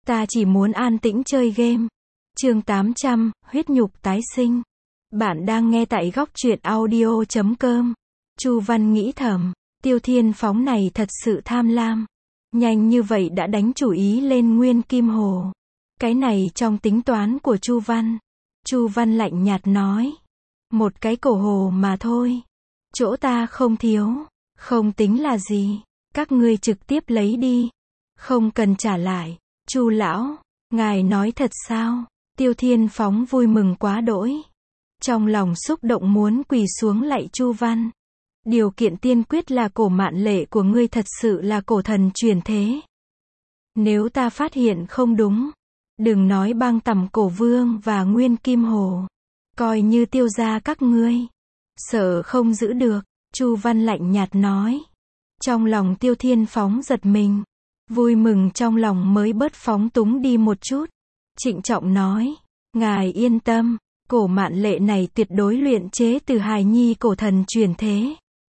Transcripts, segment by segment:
Ta chỉ muốn an tĩnh chơi game. Chương 800, huyết nhục tái sinh. Bạn đang nghe tại góc truyện audio.com. Chu Văn nghĩ thầm, Tiêu Thiên Phóng này thật sự tham lam. Nhanh như vậy đã đánh chủ ý lên Nguyên Kim Hồ. Cái này trong tính toán của Chu Văn. Chu Văn lạnh nhạt nói. Một cái cổ hồ mà thôi. Chỗ ta không thiếu. Không tính là gì. Các ngươi trực tiếp lấy đi. Không cần trả lại. Chu lão, ngài nói thật sao? Tiêu Thiên Phóng vui mừng quá đỗi. Trong lòng xúc động muốn quỳ xuống lạy Chu Văn. Điều kiện tiên quyết là cổ Mạn Lệ của ngươi thật sự là cổ thần truyền thế. Nếu ta phát hiện không đúng, đừng nói Băng Tầm Cổ Vương và Nguyên Kim Hồ, coi như Tiêu gia các ngươi, sợ không giữ được. Chu Văn lạnh nhạt nói. Trong lòng Tiêu Thiên Phóng giật mình, vui mừng trong lòng mới bớt phóng túng đi một chút. Trịnh trọng nói, ngài yên tâm, cổ Mạn Lệ này tuyệt đối luyện chế từ hài nhi cổ thần truyền thế.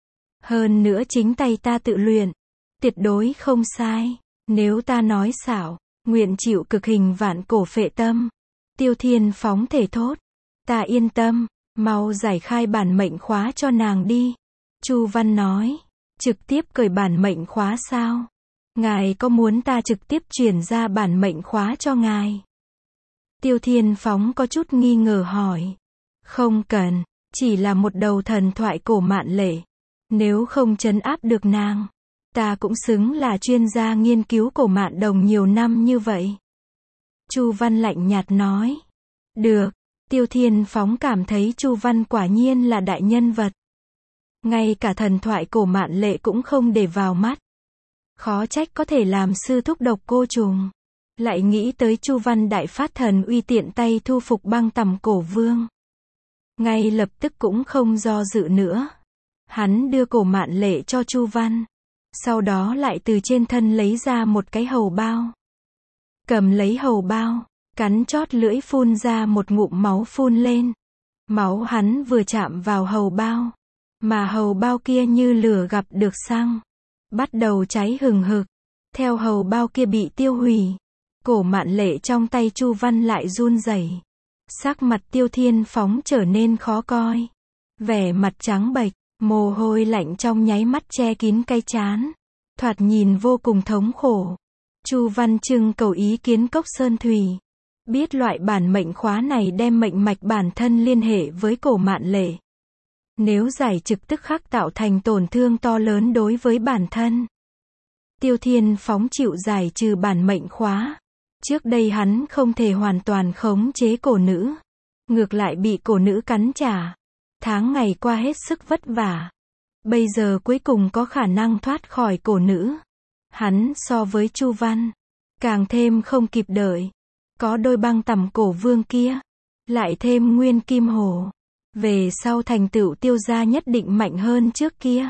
Hơn nữa chính tay ta tự luyện, tuyệt đối không sai. Nếu ta nói xảo, nguyện chịu cực hình vạn cổ phệ tâm. Tiêu Thiên Phóng thể thốt, ta yên tâm, mau giải khai bản mệnh khóa cho nàng đi. Chu Văn nói, trực tiếp cởi bản mệnh khóa sao? Ngài có muốn ta trực tiếp truyền ra bản mệnh khóa cho ngài? Tiêu Thiên Phóng có chút nghi ngờ hỏi. Không cần, chỉ là một đầu thần thoại cổ Mạn Lệ. Nếu không trấn áp được nàng, ta cũng xứng là chuyên gia nghiên cứu cổ Mạn Đồng nhiều năm như vậy. Chu Văn lạnh nhạt nói. Được, Tiêu Thiên Phóng cảm thấy Chu Văn quả nhiên là đại nhân vật. Ngay cả thần thoại cổ Mạn Lệ cũng không để vào mắt. Khó trách có thể làm sư thúc độc cô trùng. Lại nghĩ tới Chu Văn đại phát thần uy tiện tay thu phục Băng Tầm Cổ Vương. Ngay lập tức cũng không do dự nữa. Hắn đưa cổ Mạn Lệ cho Chu Văn. Sau đó lại từ trên thân lấy ra một cái hầu bao. Cầm lấy hầu bao, cắn chót lưỡi phun ra một ngụm máu phun lên. Máu hắn vừa chạm vào hầu bao, mà hầu bao kia như lửa gặp được xăng, bắt đầu cháy hừng hực. Theo hầu bao kia bị tiêu hủy, cổ Mạn Lệ trong tay Chu Văn lại run rẩy. Sắc mặt Tiêu Thiên Phóng trở nên khó coi. Vẻ mặt trắng bệch, mồ hôi lạnh trong nháy mắt che kín cái trán. Thoạt nhìn vô cùng thống khổ. Chu Văn trưng cầu ý kiến Cốc Sơn Thủy. Biết loại bản mệnh khóa này đem mệnh mạch bản thân liên hệ với cổ Mạn Lệ. Nếu giải trực tức khắc tạo thành tổn thương to lớn đối với bản thân. Tiêu Thiên Phóng chịu giải trừ bản mệnh khóa. Trước đây hắn không thể hoàn toàn khống chế cổ nữ. Ngược lại bị cổ nữ cắn trả. Tháng ngày qua hết sức vất vả. Bây giờ cuối cùng có khả năng thoát khỏi cổ nữ. Hắn so với Chu Văn càng thêm không kịp đợi. Có đôi Băng Tầm Cổ Vương kia, lại thêm Nguyên Kim Hồ. Về sau thành tựu Tiêu gia nhất định mạnh hơn trước kia.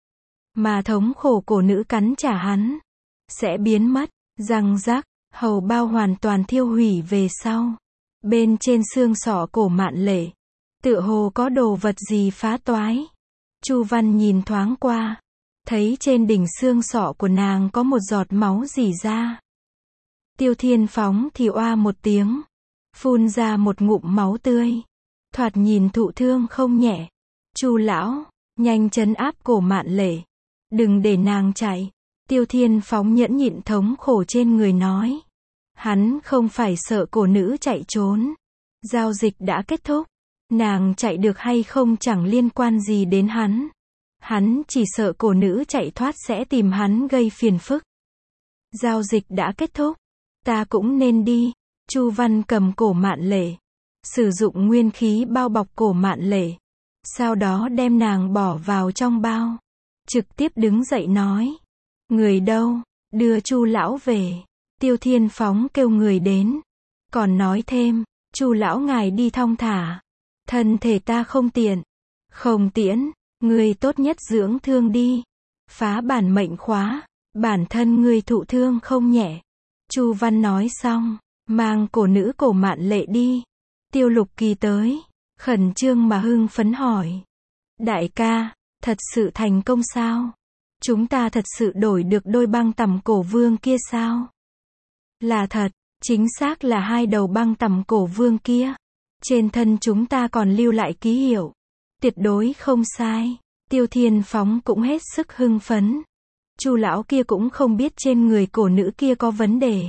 Mà thống khổ cổ nữ cắn trả hắn sẽ biến mất. Răng rắc, hầu bao hoàn toàn thiêu hủy về sau. Bên trên xương sọ cổ Mạn Lệ, tựa hồ có đồ vật gì phá toái. Chu Văn nhìn thoáng qua, thấy trên đỉnh xương sọ của nàng có một giọt máu rỉ ra. Tiêu Thiên Phóng thì oa một tiếng, phun ra một ngụm máu tươi. Thoạt nhìn thụ thương không nhẹ. Chu lão, nhanh trấn áp cổ Mạn Lệ, đừng để nàng chạy. Tiêu Thiên Phóng nhẫn nhịn thống khổ trên người nói. Hắn không phải sợ cổ nữ chạy trốn. Giao dịch đã kết thúc. Nàng chạy được hay không chẳng liên quan gì đến hắn. Hắn chỉ sợ cổ nữ chạy thoát sẽ tìm hắn gây phiền phức. Giao dịch đã kết thúc. Ta cũng nên đi. Chu Văn cầm cổ Mạn Lệ, sử dụng nguyên khí bao bọc cổ Mạn Lệ. Sau đó đem nàng bỏ vào trong bao. Trực tiếp đứng dậy nói. Người đâu? Đưa Chu lão về. Tiêu Thiên Phóng kêu người đến. Còn nói thêm, Chu lão ngài đi thong thả. Thân thể ta không tiện. Không tiễn, ngươi tốt nhất dưỡng thương đi. Phá bản mệnh khóa, bản thân ngươi thụ thương không nhẹ. Chu Văn nói xong, mang cổ nữ cổ Mạn Lệ đi. Tiêu Lục Kỳ tới, khẩn trương mà hưng phấn hỏi. Đại ca, thật sự thành công sao? Chúng ta thật sự đổi được đôi Băng Tầm Cổ Vương kia sao? Là thật, Chính xác là hai đầu băng tằm cổ vương kia. Trên thân chúng ta còn lưu lại ký hiệu. Tuyệt đối không sai. Tiêu Thiên Phóng cũng hết sức hưng phấn. Chu lão kia cũng không biết trên người cổ nữ kia có vấn đề.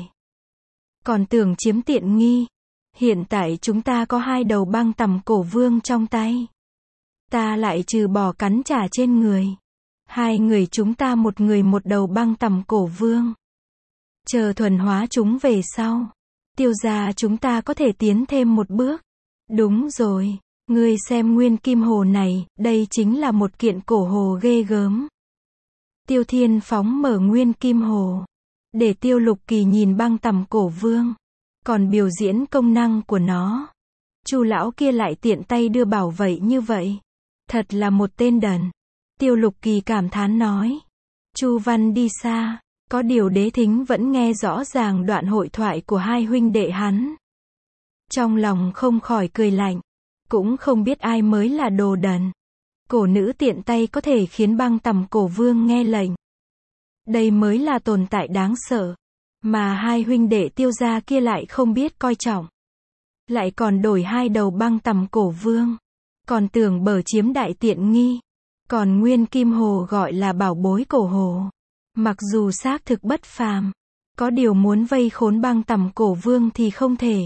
Còn tưởng chiếm tiện nghi. Hiện tại chúng ta có hai đầu băng tằm cổ vương trong tay. Ta lại trừ bỏ cắn trả trên người. Hai người chúng ta một người một đầu băng tằm cổ vương. Chờ thuần hóa chúng về sau. Tiêu gia chúng ta có thể tiến thêm một bước. Đúng rồi. Ngươi xem nguyên kim hồ này, đây chính là một kiện cổ hồ ghê gớm. Tiêu Thiên Phóng mở nguyên kim hồ. Để Tiêu Lục Kỳ nhìn băng tằm cổ vương. Còn biểu diễn công năng của nó. Chu lão kia lại tiện tay đưa bảo vậy như vậy. Thật là một tên đần. Tiêu Lục Kỳ cảm thán nói. Chu Văn đi xa. Có điều Đế Thính vẫn nghe rõ ràng đoạn hội thoại của hai huynh đệ hắn. Trong lòng không khỏi cười lạnh. Cũng không biết ai mới là đồ đần. Cổ nữ tiện tay có thể khiến băng tằm cổ vương nghe lệnh. Đây mới là tồn tại đáng sợ. Mà hai huynh đệ Tiêu gia kia lại không biết coi trọng. Lại còn đổi hai đầu băng tằm cổ vương. Còn tưởng bở chiếm đại tiện nghi. Còn nguyên kim hồ gọi là bảo bối cổ hồ. Mặc dù xác thực bất phàm. Có điều muốn vây khốn băng tằm cổ vương thì không thể.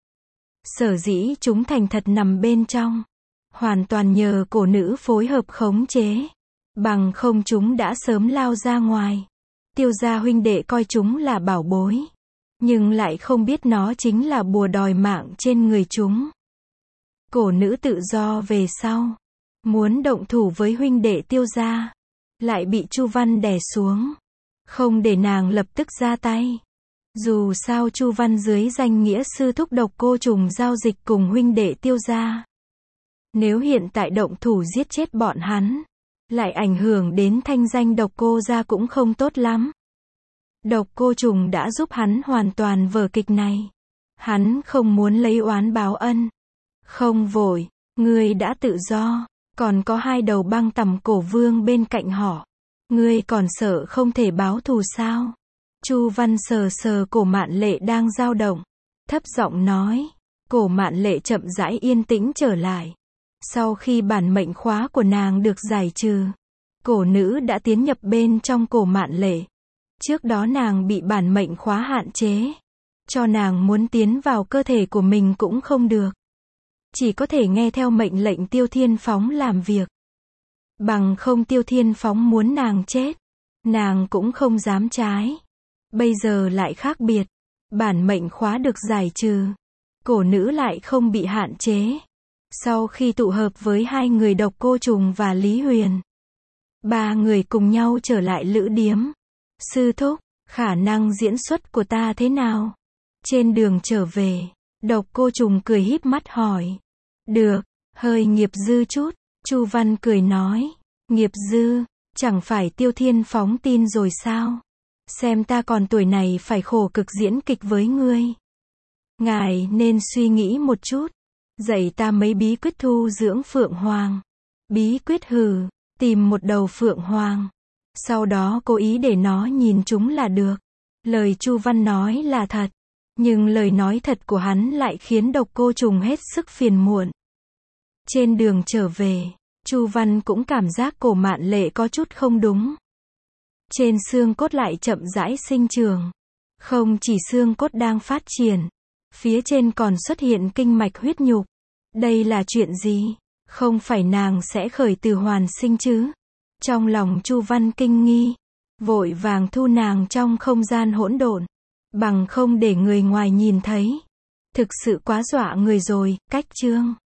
Sở dĩ chúng thành thật nằm bên trong. Hoàn toàn nhờ cổ nữ phối hợp khống chế. Bằng không chúng đã sớm lao ra ngoài. Tiêu gia huynh đệ coi chúng là bảo bối. Nhưng lại không biết nó chính là bùa đòi mạng trên người chúng. Cổ nữ tự do về sau. Muốn động thủ với huynh đệ Tiêu gia. Lại bị Chu Văn đè xuống. Không để nàng lập tức ra tay. Dù sao Chu Văn dưới danh nghĩa sư thúc độc cô trùng giao dịch cùng huynh đệ Tiêu gia. Nếu hiện tại động thủ giết chết bọn hắn. Lại ảnh hưởng đến thanh danh độc cô gia cũng không tốt lắm. Độc cô trùng đã giúp hắn hoàn toàn vở kịch này. Hắn không muốn lấy oán báo ân. Không vội, ngươi đã tự do. Còn có hai đầu băng tằm cổ vương bên cạnh họ. Ngươi còn sợ không thể báo thù sao? Chu Văn sờ sờ cổ Mạn Lệ đang dao động. Thấp giọng nói. Cổ Mạn Lệ chậm rãi yên tĩnh trở lại. Sau khi bản mệnh khóa của nàng được giải trừ. Cổ nữ đã tiến nhập bên trong cổ Mạn Lệ. Trước đó nàng bị bản mệnh khóa hạn chế. Cho nàng muốn tiến vào cơ thể của mình cũng không được. Chỉ có thể nghe theo mệnh lệnh Tiêu Thiên Phóng làm việc. Bằng không Tiêu Thiên Phóng muốn nàng chết. Nàng cũng không dám trái. Bây giờ lại khác biệt. Bản mệnh khóa được giải trừ. Cổ nữ lại không bị hạn chế. Sau khi tụ hợp với hai người độc cô trùng và Lý Huyền. Ba người cùng nhau trở lại lữ điếm. Sư thúc, khả năng diễn xuất của ta thế nào? Trên đường trở về, độc cô trùng cười híp mắt hỏi. Được, hơi nghiệp dư chút. Chu Văn cười nói. Nghiệp dư, chẳng phải Tiêu Thiên Phóng tin rồi sao? Xem ta còn tuổi này phải khổ cực diễn kịch với ngươi. Ngài nên suy nghĩ một chút. Dạy ta mấy bí quyết thu dưỡng phượng hoàng. Bí quyết hừ, tìm một đầu phượng hoàng. Sau đó cố ý để nó nhìn chúng là được. Lời Chu Văn nói là thật. Nhưng lời nói thật của hắn lại khiến độc cô trùng hết sức phiền muộn. Trên đường trở về, Chu Văn cũng cảm giác cổ Mạn Lệ có chút không đúng. Trên xương cốt lại chậm rãi sinh trưởng. Không chỉ xương cốt đang phát triển. Phía trên còn xuất hiện kinh mạch huyết nhục. Đây là chuyện gì? Không phải nàng sẽ khởi từ hoàn sinh chứ? Trong lòng Chu Văn kinh nghi. Vội vàng thu nàng trong không gian hỗn độn. Bằng không để người ngoài nhìn thấy. Thực sự quá dọa người rồi, cách chương.